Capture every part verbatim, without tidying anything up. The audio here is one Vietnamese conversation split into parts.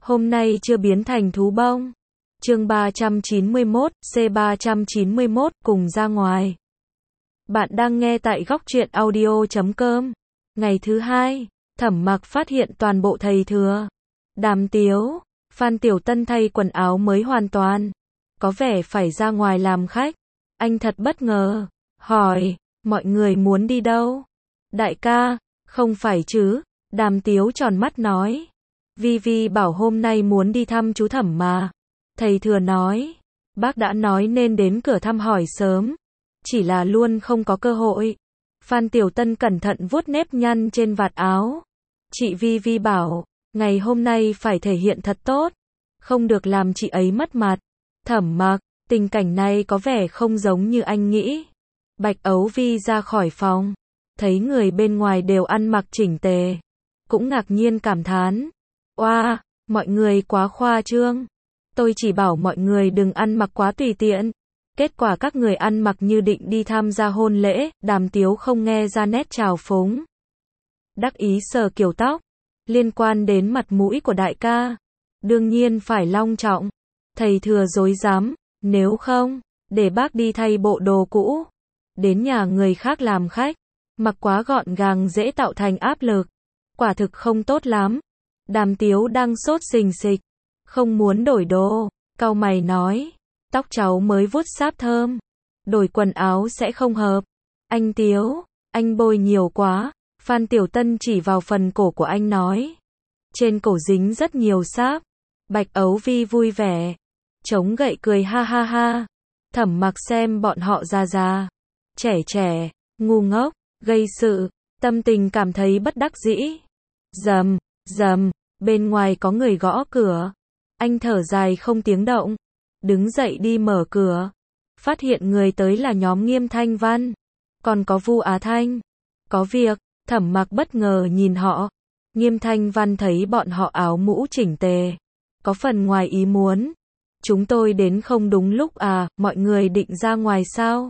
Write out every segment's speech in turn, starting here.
Hôm nay chưa biến thành thú bông. Chương ba trăm chín mươi mốt, C ba trăm chín mươi mốt, cùng ra ngoài. Bạn đang nghe tại góc truyện audio chấm com. Ngày thứ hai, Thẩm Mặc phát hiện toàn bộ thầy thừa, Đàm Tiếu, Phan Tiểu Tân thay quần áo mới hoàn toàn, có vẻ phải ra ngoài làm khách. Anh thật bất ngờ, hỏi, mọi người muốn đi đâu? Đại ca, không phải chứ? Đàm Tiếu tròn mắt nói, Vi Vi bảo hôm nay muốn đi thăm chú Thẩm mà. Thầy thừa nói, bác đã nói nên đến cửa thăm hỏi sớm, chỉ là luôn không có cơ hội. Phan Tiểu Tân cẩn thận vuốt nếp nhăn trên vạt áo. Chị Vi Vi bảo, ngày hôm nay phải thể hiện thật tốt, không được làm chị ấy mất mặt. Thẩm Mặc, tình cảnh này có vẻ không giống như anh nghĩ. Bạch Ấu Vi ra khỏi phòng, thấy người bên ngoài đều ăn mặc chỉnh tề, cũng ngạc nhiên cảm thán, oa, mọi người quá khoa trương. Tôi chỉ bảo mọi người đừng ăn mặc quá tùy tiện. Kết quả các người ăn mặc như định đi tham gia hôn lễ. Đàm Tiếu không nghe ra nét trào phúng, đắc ý sờ kiểu tóc. Liên quan đến mặt mũi của đại ca, đương nhiên phải long trọng. Thầy thừa dối dám, nếu không, để bác đi thay bộ đồ cũ, đến nhà người khác làm khách, mặc quá gọn gàng dễ tạo thành áp lực, quả thực không tốt lắm. Đàm Tiếu đang sốt sình sịch, không muốn đổi đồ, cau mày nói, tóc cháu mới vuốt sáp thơm, đổi quần áo sẽ không hợp. Anh Tiếu, anh bôi nhiều quá. Phan Tiểu Tân chỉ vào phần cổ của anh nói, trên cổ dính rất nhiều sáp. Bạch Ấu Vi vui vẻ, chống gậy cười ha ha ha. Thẩm Mặc xem bọn họ già già, trẻ trẻ, ngu ngốc, gây sự, tâm tình cảm thấy bất đắc dĩ. Rầm, rầm, bên ngoài có người gõ cửa. Anh thở dài không tiếng động, đứng dậy đi mở cửa, phát hiện người tới là nhóm Nghiêm Thanh Văn, còn có Vu Á Thanh. Có việc. Thẩm Mặc bất ngờ nhìn họ. Nghiêm Thanh Văn thấy bọn họ áo mũ chỉnh tề, có phần ngoài ý muốn. Chúng tôi đến không đúng lúc à, mọi người định ra ngoài sao?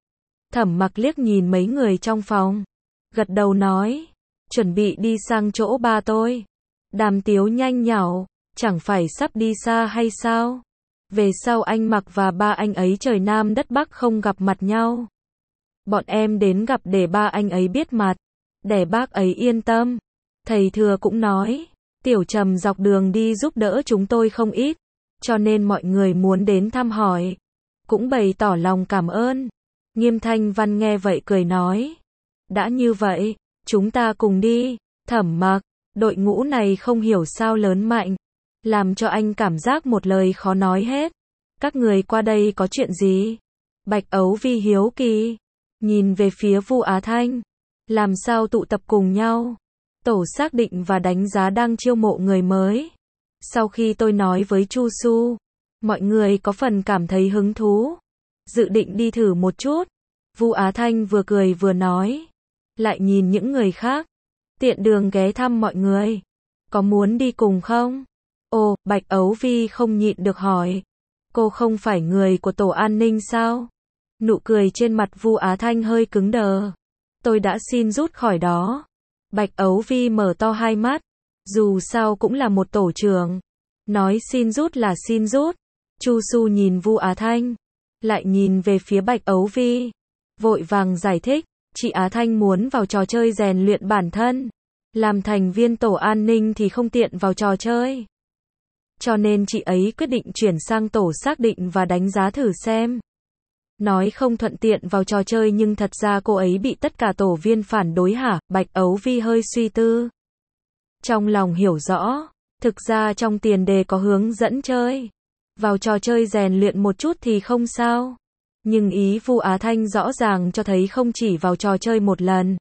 Thẩm Mặc liếc nhìn mấy người trong phòng, gật đầu nói, chuẩn bị đi sang chỗ ba tôi. Đàm Tiếu nhanh nhảu, chẳng phải sắp đi xa hay sao? Về sau anh Mặc và ba anh ấy trời Nam đất Bắc không gặp mặt nhau. Bọn em đến gặp để ba anh ấy biết mặt, để bác ấy yên tâm. Thầy thừa cũng nói, Tiểu Trầm dọc đường đi giúp đỡ chúng tôi không ít, cho nên mọi người muốn đến thăm hỏi, cũng bày tỏ lòng cảm ơn. Nghiêm Thanh Văn nghe vậy cười nói, đã như vậy, chúng ta cùng đi. Thẩm Mặc, đội ngũ này không hiểu sao lớn mạnh, làm cho anh cảm giác một lời khó nói hết. Các người qua đây có chuyện gì? Bạch Ấu Vi hiếu kỳ, nhìn về phía Vu Á Thanh, làm sao tụ tập cùng nhau? Tổ xác định và đánh giá đang chiêu mộ người mới. Sau khi tôi nói với Chu Su, mọi người có phần cảm thấy hứng thú, dự định đi thử một chút. Vu Á Thanh vừa cười vừa nói, lại nhìn những người khác, tiện đường ghé thăm mọi người, có muốn đi cùng không? Ồ, Bạch Ấu Vi không nhịn được hỏi, cô không phải người của tổ an ninh sao? Nụ cười trên mặt Vu Á Thanh hơi cứng đờ. Tôi đã xin rút khỏi đó. Bạch Ấu Vi mở to hai mắt, dù sao cũng là một tổ trưởng, nói xin rút là xin rút. Chu Su nhìn Vu Á Thanh, lại nhìn về phía Bạch Ấu Vi, vội vàng giải thích, chị Á Thanh muốn vào trò chơi rèn luyện bản thân, làm thành viên tổ an ninh thì không tiện vào trò chơi, cho nên chị ấy quyết định chuyển sang tổ xác định và đánh giá thử xem. Nói không thuận tiện vào trò chơi nhưng thật ra cô ấy bị tất cả tổ viên phản đối hả? Bạch Ấu Vi hơi suy tư, trong lòng hiểu rõ, thực ra trong tiền đề có hướng dẫn chơi, vào trò chơi rèn luyện một chút thì không sao. Nhưng ý Vu Á Thanh rõ ràng cho thấy không chỉ vào trò chơi một lần,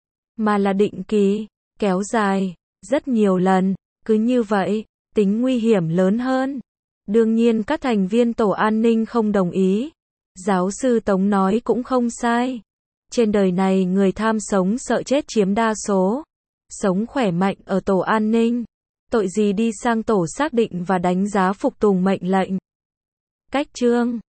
mà là định kỳ, kéo dài, rất nhiều lần, cứ như vậy, tính nguy hiểm lớn hơn. Đương nhiên các thành viên tổ an ninh không đồng ý. Giáo sư Tống nói cũng không sai. Trên đời này người tham sống sợ chết chiếm đa số. Sống khỏe mạnh ở tổ an ninh, tội gì đi sang tổ xác định và đánh giá phục tùng mệnh lệnh. Cách chương